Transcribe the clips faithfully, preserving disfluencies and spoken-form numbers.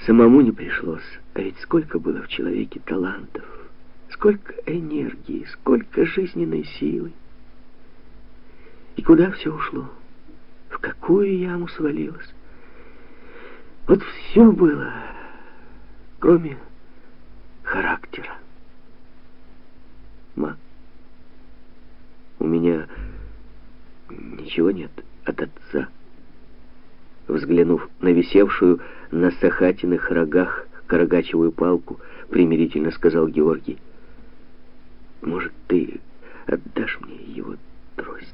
Самому не пришлось, а ведь сколько было в человеке талантов, сколько энергии, сколько жизненной силы. И куда все ушло? В какую яму свалилось? Вот все было, кроме характера. Ма, у меня ничего нет от отца. Взглянув на висевшую на сахатиных рогах карагачевую палку, примирительно сказал Георгий: может, ты отдашь мне его трость?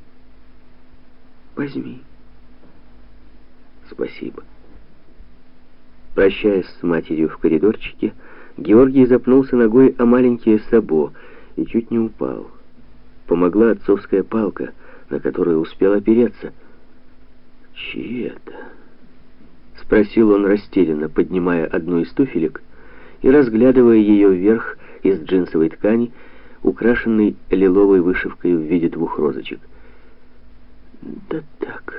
Возьми. Спасибо. Прощаясь с матерью в коридорчике, Георгий запнулся ногой о маленькие сабо и чуть не упал. Помогла отцовская палка, на которую успел опереться. «Чьи это?» — спросил он растерянно, поднимая одну из туфелек и разглядывая ее вверх из джинсовой ткани, украшенной лиловой вышивкой в виде двух розочек. «Да так,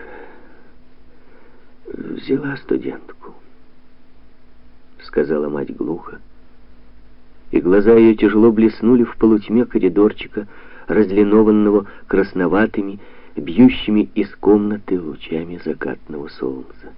взяла студентку», — сказала мать глухо, и глаза ее тяжело блеснули в полутьме коридорчика, разлинованного красноватыми, бьющими из комнаты лучами закатного солнца.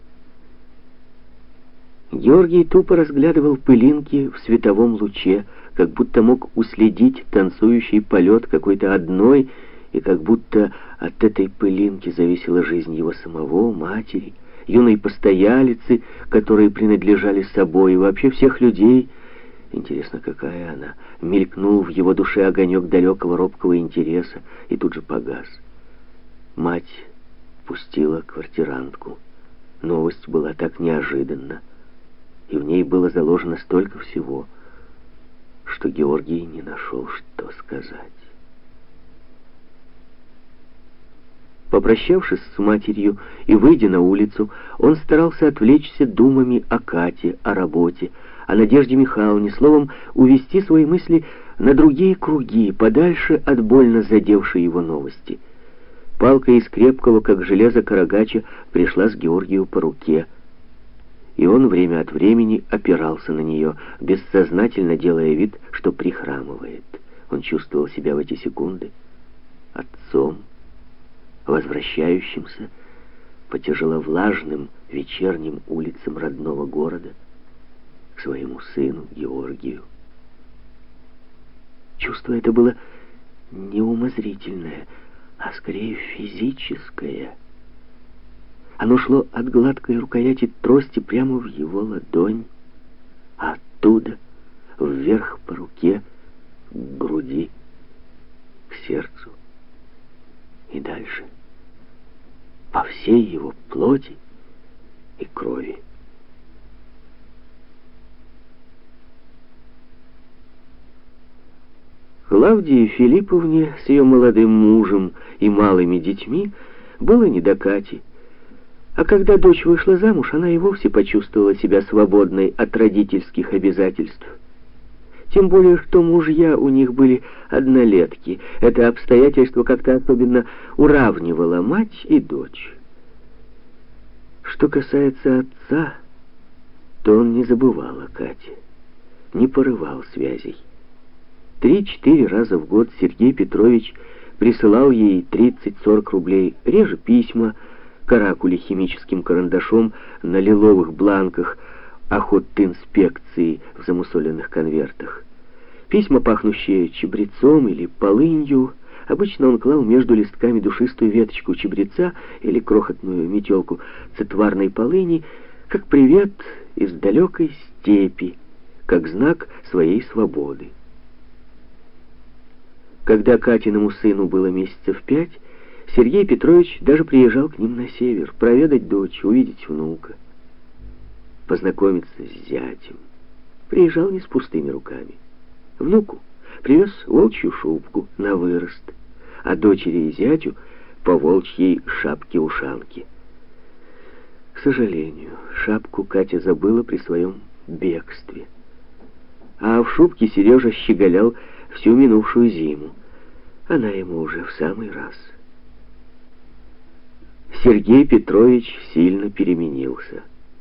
Георгий тупо разглядывал пылинки в световом луче, как будто мог уследить танцующий полет какой-то одной, и как будто от этой пылинки зависела жизнь его самого, матери, юной постоялицы, которые принадлежали собой, и вообще всех людей. Интересно, какая она? Мелькнул в его душе огонек далекого робкого интереса и тут же погас. Мать пустила квартирантку. Новость была так неожиданна, и в ней было заложено столько всего, что Георгий не нашел, что сказать. Попрощавшись с матерью и выйдя на улицу, он старался отвлечься думами о Кате, о работе, о Надежде Михайловне, словом, увести свои мысли на другие круги, подальше от больно задевшей его новости. Палка из крепкого, как железо, карагача пришлась Георгию по руке, и он время от времени опирался на нее, бессознательно делая вид, что прихрамывает. Он чувствовал себя в эти секунды отцом, возвращающимся по тяжеловлажным вечерним улицам родного города к своему сыну Георгию. Чувство это было не умозрительное, а скорее физическое. Оно шло от гладкой рукояти трости прямо в его ладонь, а оттуда вверх по руке, к груди, к сердцу и дальше по всей его плоти и крови. Клавдии Филипповне с ее молодым мужем и малыми детьми было не до Кати. А когда дочь вышла замуж, она и вовсе почувствовала себя свободной от родительских обязательств. Тем более, что мужья у них были однолетки. Это обстоятельство как-то особенно уравнивало мать и дочь. Что касается отца, то он не забывал о Кате, не порывал связей. Три-четыре раза в год Сергей Петрович присылал ей тридцать-сорок рублей, реже письма, каракули химическим карандашом на лиловых бланках охотинспекции в замусоленных конвертах. Письма, пахнущие чабрецом или полынью, обычно он клал между листками душистую веточку чабреца или крохотную метелку цитварной полыни, как привет из далекой степи, как знак своей свободы. Когда Катиному сыну было месяцев пять, Сергей Петрович даже приезжал к ним на север, проведать дочь, увидеть внука, познакомиться с зятем. Приезжал не с пустыми руками. Внуку привез волчью шубку на вырост, а дочери и зятю по волчьей шапке-ушанке. К сожалению, шапку Катя забыла при своем бегстве, а в шубке Сережа щеголял всю минувшую зиму. Она ему уже в самый раз. Сергей Петрович сильно переменился.